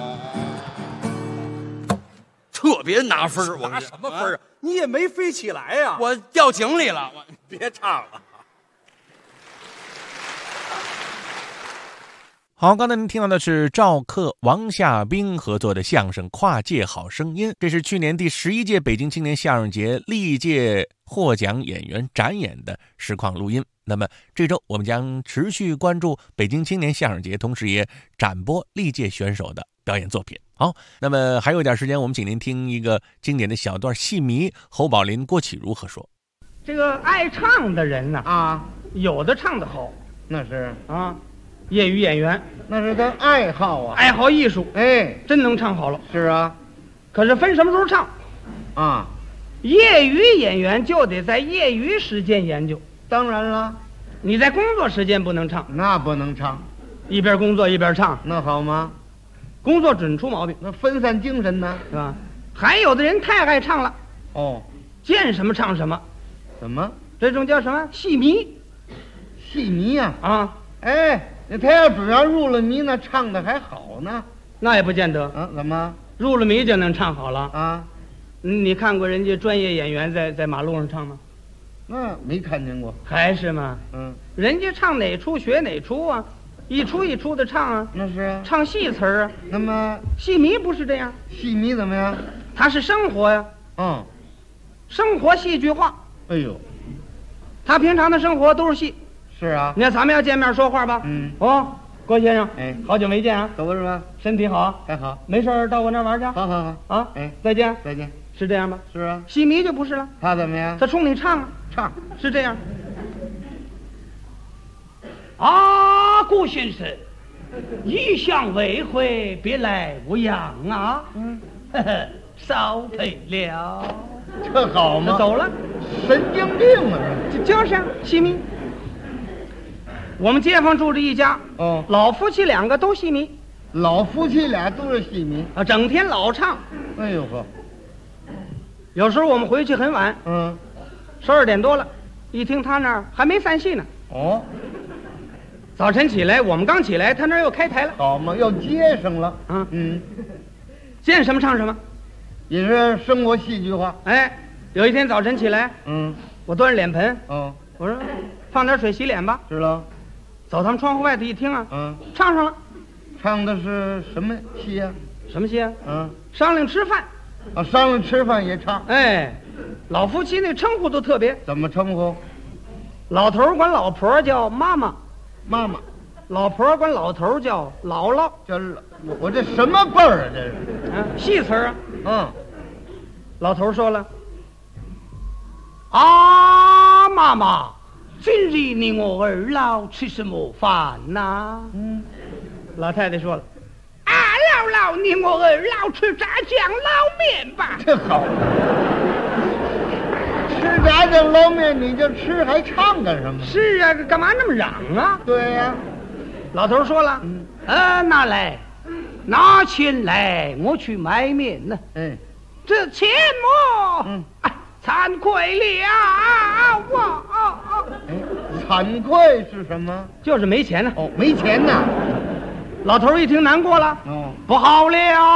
特别拿分儿，我拿什么分儿啊？你也没飞起来呀！ 我掉井里了，我别唱了。 好，刚才您听到的是赵克、王夏冰合作的相声《跨界好声音》，这是去年第11届北京青年相声节历届获奖演员展演的实况录音。那么这周我们将持续关注北京青年相声节，同时也展播历届选手的表演作品。好，那么还有一点时间，我们请您听一个经典的小段戏迷侯宝林、郭启儒合说。 这个爱唱的人呢，有的唱得好， 那是业余演员那是他爱好啊， 爱好艺术，真能唱好了。 是啊， 可是分什么时候唱啊？ 业余演员就得在业余时间研究。 当然了， 你在工作时间不能唱， 那不能唱， 一边工作一边唱， 那好吗？ 工作准出毛病， 那分散精神呢， 是吧？还有的人太爱唱了，见什么唱什么， 怎么？ 这种叫什么戏迷？ 戏迷呀，他要只要入了迷，那唱的还好呢。 那也不见得， 怎么入了迷就能唱好了啊？ 你看过人家专业演员在马路上唱吗？ 那没看见过， 还是吗？人家唱哪出学哪出啊，一出一出的唱啊。 那是啊， 唱戏词儿啊。 那么戏迷不是这样， 戏迷怎么样？ 他是生活呀，生活戏剧化。 哎呦， 他平常的生活都是戏。 是啊， 你看咱们要见面说话吧。郭先生，好久没见啊， 怎么是吧？ 身体好？ 还好。 没事到我那玩去。 好再见。 再见。 是这样吧？ 是啊。 戏迷就不是了。 他怎么样？ 他冲你唱啊， 唱是这样。顾先生，一向未回，别来无恙啊。少赔了。 这好吗？ 走了。 神经病啊！ 就是啊，戏迷。我们街坊住着一家，老夫妻2个都戏迷， 老夫妻俩都是戏迷啊，整天老唱。 哎呦呵， 有时候我们回去很晚，12点多了，一听他那儿还没散戏呢。早晨起来，我们刚起来，他那儿又开台了。 好嘛，要接上了。 见什么唱什么， 也是生活戏剧化。 有一天早晨起来，我端着脸盆，我说放点水洗脸吧。 知道。 走他们窗户外头一听啊，唱上了。 唱的是什么戏呀？ 什么戏啊？商量吃饭。 商量吃饭也唱。 老夫妻那称呼都特别。 怎么称呼？ 老头管老婆叫妈妈， 妈妈； 老婆管老头叫姥姥。 我这什么辈儿啊？这是戏词儿啊。老头说了：“妈妈。”今日你我二老吃什么饭呐？老太太说了：“姥姥，你我二老吃炸酱捞面吧。” 这好，吃炸酱捞面你就吃，还唱干什么？ 是啊，干嘛那么嚷啊？ 对呀， 老头说了：“拿钱来，我去买面呢。这钱么？惭愧了。 惭愧是什么？ 就是没钱呢。 哦，没钱呢。 老头一听难过了，不好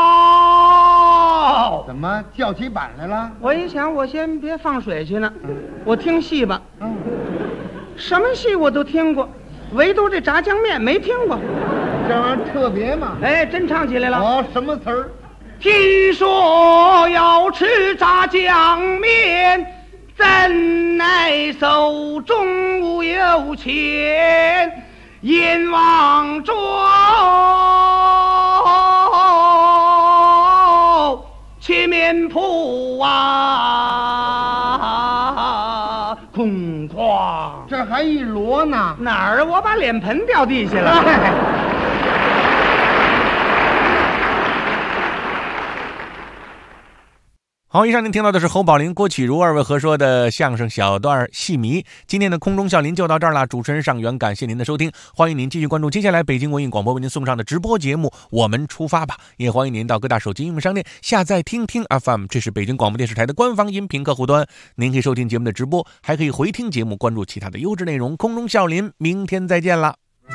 了， 怎么叫起板来了？ 我一想，我先别放水去呢，我听戏吧。什么戏我都听过，唯独这炸酱面没听过。 这玩意儿特别嘛。 哎，真唱起来了。 哦，什么词儿？ 听说要吃炸酱面，怎奈手中无有钱。阎王州切面铺啊，空旷。 这还一摞呢？ 哪儿？我把脸盆掉地下了。 好，以上您听到的是侯宝林、郭启儒二位合说的相声小段戏迷。今天的空中笑林就到这儿了，主持人尚元，感谢您的收听，欢迎您继续关注接下来北京文艺广播为您送上的直播节目《我们出发吧》，也欢迎您到各大手机应用商店下载听听 FM， 这是北京广播电视台的官方音频客户端，您可以收听节目的直播，还可以回听节目，关注其他的优质内容。空中笑林，明天再见了。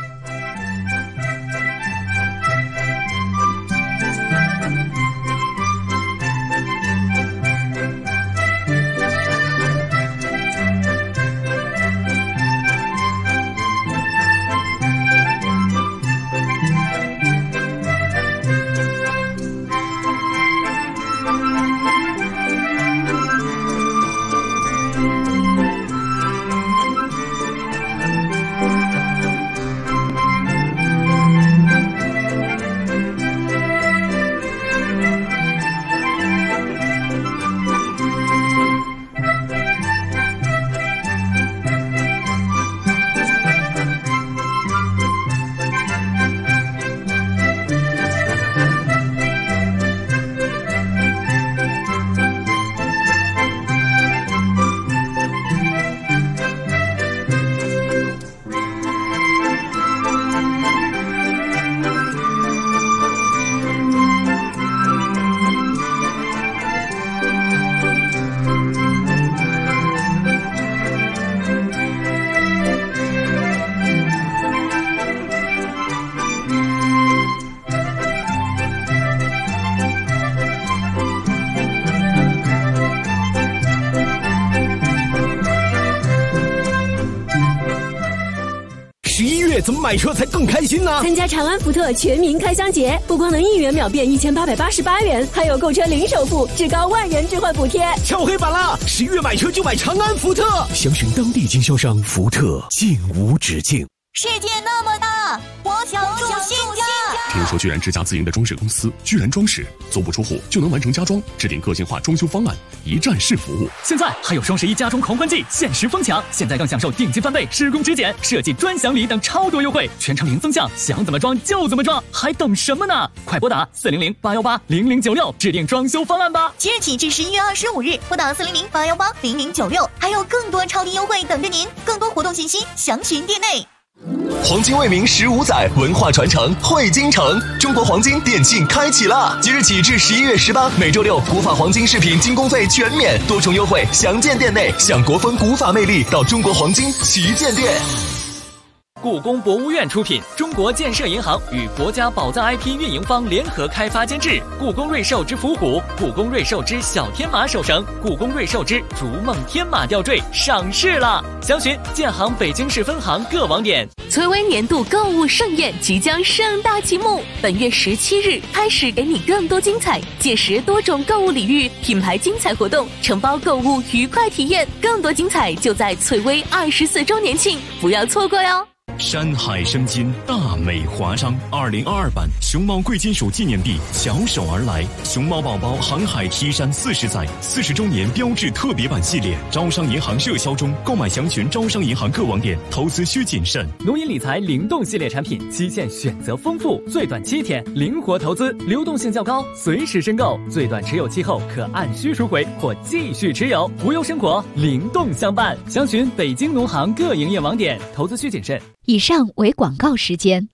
怎么买车才更开心呢？ 参加长安福特全民开箱节，不光能1元秒变1888元，还有购车零首付，至高万元置换补贴。 敲黑板啦！11月买车就买长安福特，详询当地经销商。福特，竟无止境。 世界那么大，我想住新家。 听说居然之家自营的装饰公司居然装饰足不出户就能完成家装，制定个性化装修方案，一站式服务。 现在还有双11家装狂欢季，限时疯抢！现在更享受定金翻倍、施工质检、设计专享礼等超多优惠，全程零增项，想怎么装就怎么装，还等什么呢？快拨打400-818-0096制定装修方案吧！ 即日起至11月25日，拨打400-818-0096，还有更多超低优惠等着您。更多活动信息详询店内。 黄金未明15载，文化传承汇金城。中国黄金电竞开启了，即日起至11月18，每周六古法黄金饰品精工费全免，多重优惠详见店内。享国风古法魅力，到中国黄金旗舰店。 故宫博物院出品，中国建设银行与国家宝藏 IP 运营方联合开发监制。故宫瑞兽之伏虎、故宫瑞兽之小天马手绳、故宫瑞兽之逐梦天马吊坠上市了，详询建行北京市分行各网点。 翠微年度购物盛宴即将盛大启幕，本月17日开始，给你更多精彩，届时多种购物礼遇、品牌精彩活动，承包购物愉快体验，更多精彩就在翠微24周年庆，不要错过哟！ 山海生金大美华商2022版熊猫贵金属纪念币翘首而来，熊猫宝宝航海梯山40载40周年标志特别版系列，招商银行热销中，购买详询招商银行各网点，投资需谨慎。 农银理财灵动系列产品，期限选择丰富，最短7天，灵活投资，流动性较高，随时申购，最短持有期后可按需赎回或继续持有，无忧生活，灵动相伴。详询北京农行各营业网点，投资需谨慎。 以上为广告时间。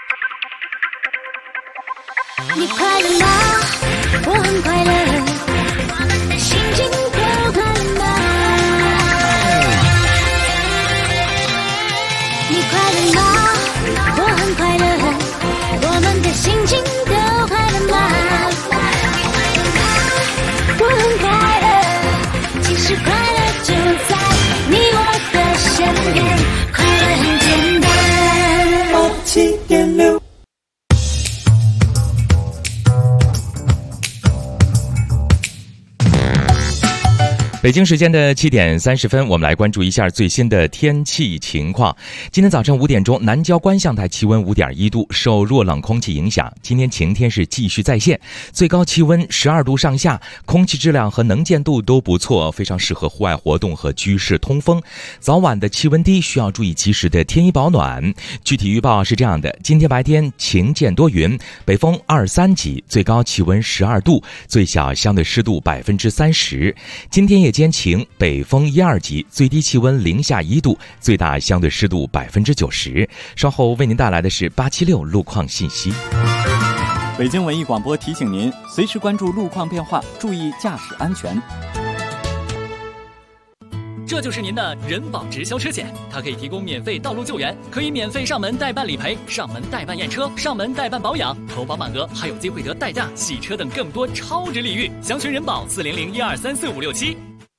你快乐吗？我很快乐，心情都快乐吗？ 北京时间的7点30分，我们来关注一下最新的天气情况。今天早晨5点钟，南郊观象台气温5.1度，受弱冷空气影响，今天晴天是继续再现，最高气温12度上下，空气质量和能见度都不错，非常适合户外活动和居室通风。早晚的气温低，需要注意及时的添衣保暖。具体预报是这样的：今天白天晴见多云，北风2、3级，最高气温12度，最小相对湿度30%。今天夜间晴，北风1、2级，最低气温零下1度，最大相对湿度90%。稍后为您带来的是876路况信息。 北京文艺广播提醒您，随时关注路况变化，注意驾驶安全。 这就是您的人保直销车险，它可以提供免费道路救援，可以免费上门代办理赔、上门代办验车、上门代办保养，投保满额还有机会得代驾、洗车等更多超值礼遇。详询人保40012345567。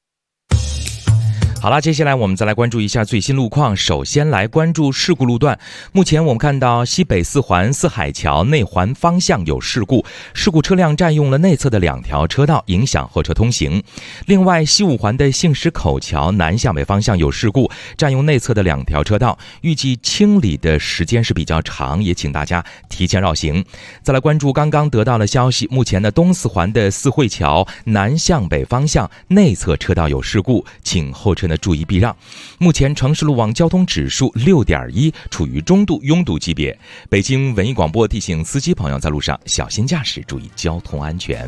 好了，接下来我们再来关注一下最新路况。首先来关注事故路段。目前我们看到西北4环四海桥内环方向有事故，事故车辆占用了内侧的2条车道，影响后车通行。另外，西5环的杏石口桥南向北方向有事故，占用内侧的2条车道，预计清理的时间是比较长，也请大家提前绕行。再来关注刚刚得到的消息，目前的东4环的四惠桥南向北方向内侧车道有事故，请后车注意避让。目前城市路网交通指数6.1，处于中度拥堵级别。北京文艺广播提醒司机朋友在路上小心驾驶，注意交通安全。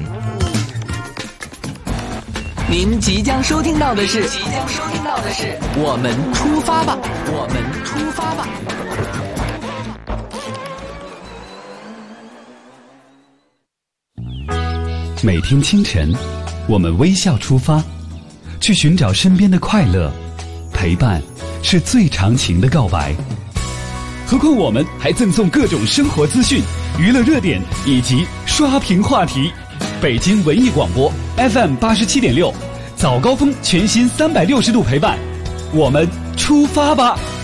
您即将收听到的是我们出发吧，我们出发吧。 每天清晨，我们微笑出发，去寻找身边的快乐，陪伴是最长情的告白。何况我们还赠送各种生活资讯、娱乐热点以及刷屏话题。北京文艺广播 FM 87.6，早高峰全新360度陪伴，我们出发吧。